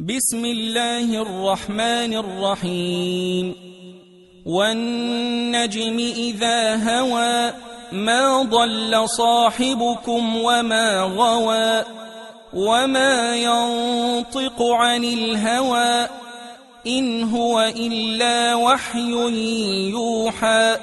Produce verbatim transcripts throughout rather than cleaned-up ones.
بسم الله الرحمن الرحيم. والنجم إذا هوى ما ضل صاحبكم وما غوى وما ينطق عن الهوى إن هو إلا وحي يوحى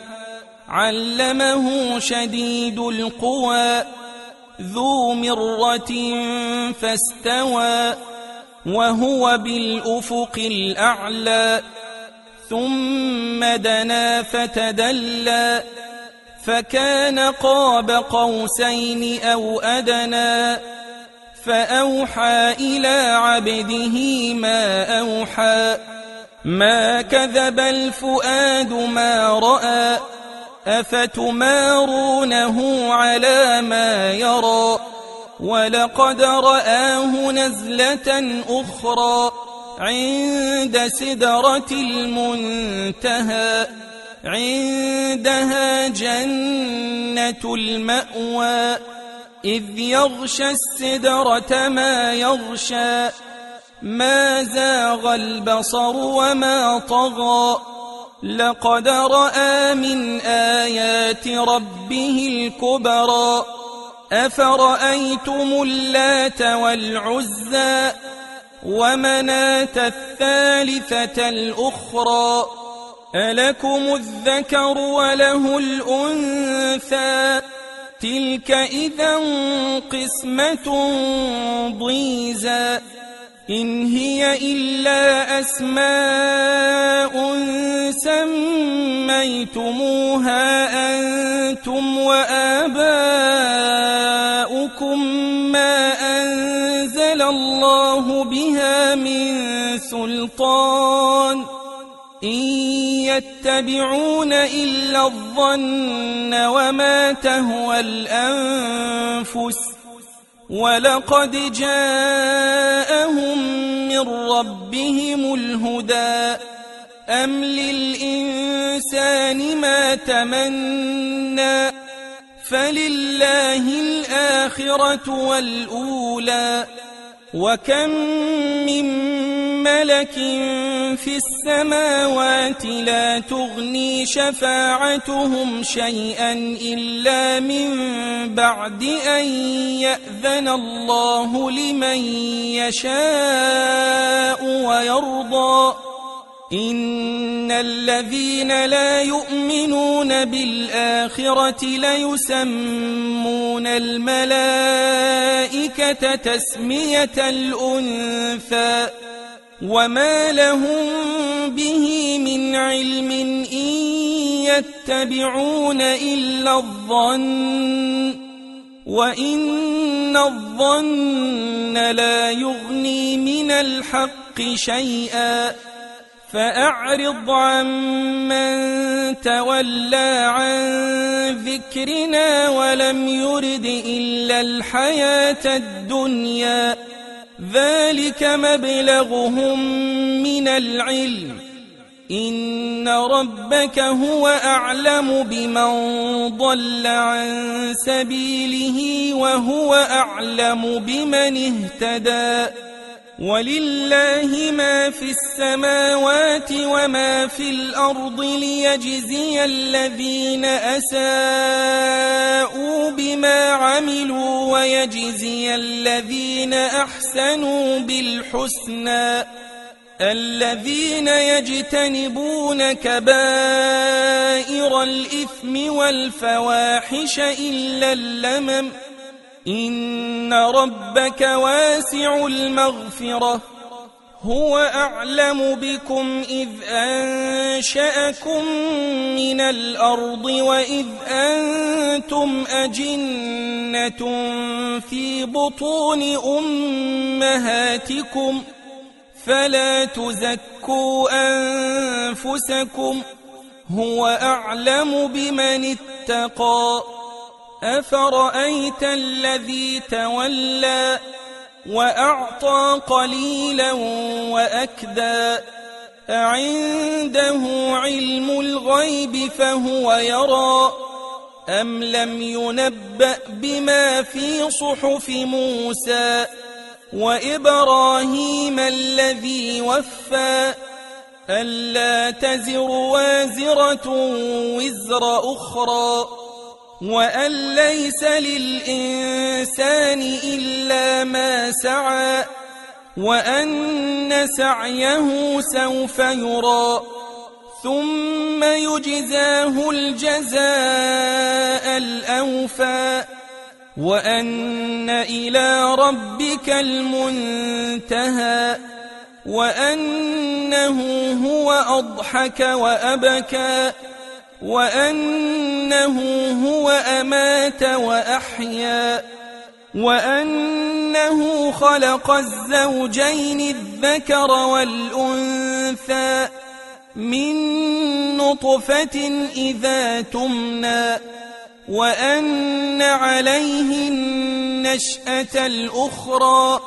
علمه شديد القوى ذو مرة فاستوى وهو بالأفق الأعلى ثم دنا فتدلى فكان قاب قوسين أو أدنى فأوحى إلى عبده ما أوحى ما كذب الفؤاد ما رأى أفتمارونه على ما يرى ولقد رآه نزلة أخرى عند سدرة المنتهى عندها جنة المأوى إذ يغشى السدرة ما يغشى ما زاغ البصر وما طغى لقد رأى من آيات ربه الكبرى أفرأيتم اللات والعزى ومناة الثالثة الأخرى ألكم الذكر وله الأنثى تلك إذا قسمة ضيزى إن هي إلا أسماء سميتموها أنتم وآباؤكم ما أنزل الله بها من سلطان إن يتبعون إلا الظن وما تهوى الأنفس ولقد جاءهم من ربهم الهدى أم للإنسان ما تمنى فلله الآخرة والأولى وكم من ملك في السماوات لا تغني شفاعتهم شيئا إلا من بعد أن يأذن الله لمن يشاء ويرضى إن الذين لا يؤمنون بالآخرة ليسمون الملائكة تسمية الأنثى وما لهم به من علم إن يتبعون إلا الظن وإن الظن لا يغني من الحق شيئا فأعرض عمن تولى عن ذكرنا ولم يرد إلا الحياة الدنيا ذلك مبلغهم من العلم إن ربك هو أعلم بمن ضل عن سبيله وهو أعلم بمن اهتدى ولله ما في السماوات وما في الأرض ليجزي الذين أساءوا بما عملوا ويجزي الذين أحسنوا بالحسنى الذين يجتنبون كبائر الإثم والفواحش إلا اللمم إن ربك واسع المغفرة هو أعلم بكم إذ أنشأكم من الأرض وإذ أنتم أجنة في بطون أمهاتكم فلا تزكوا أنفسكم هو أعلم بمن اتقى أفرأيت الذي تولى وأعطى قليلا وأكدى أعنده علم الغيب فهو يرى أم لم ينبأ بما في صحف موسى وإبراهيم الذي وفى ألا تزر وازرة وزر أخرى وأن ليس للإنسان إلا ما سعى وأن سعيه سوف يرى ثم يجزاه الجزاء الأوفى وأن إلى ربك المنتهى وأنه هو أضحك وأبكى وأنه هو أمات وأحيا وأنه خلق الزوجين الذكر والأنثى من نطفة إذا تمنى وأن عليه النشأة الأخرى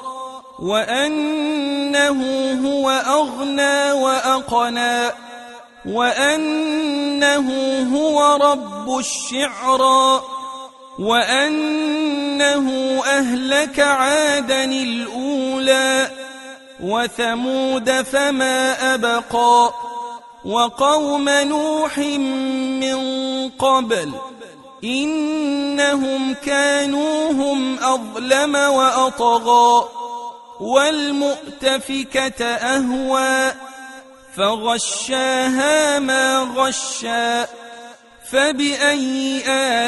وأنه هو أغنى وأقنى وأنه هو رب الشعرى وأنه أهلك عادا الأولى وثمود فما أبقى وقوم نوح من قبل إنهم كانوا هم أظلم وأطغى والمؤتفكة أهوى فغشاها ما غشا فبأي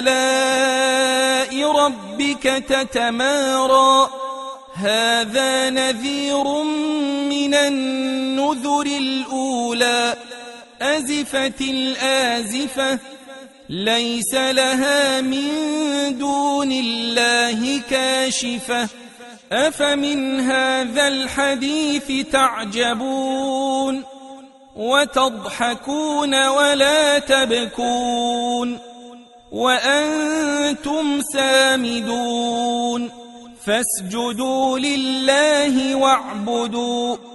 آلاء ربك تتمارى هذا نذير من النذر الأولى أزفت الآزفة ليس لها من دون الله كاشفة أفمن هذا الحديث تعجبون وتضحكون ولا تبكون وأنتم سامدون فاسجدوا لله واعبدوا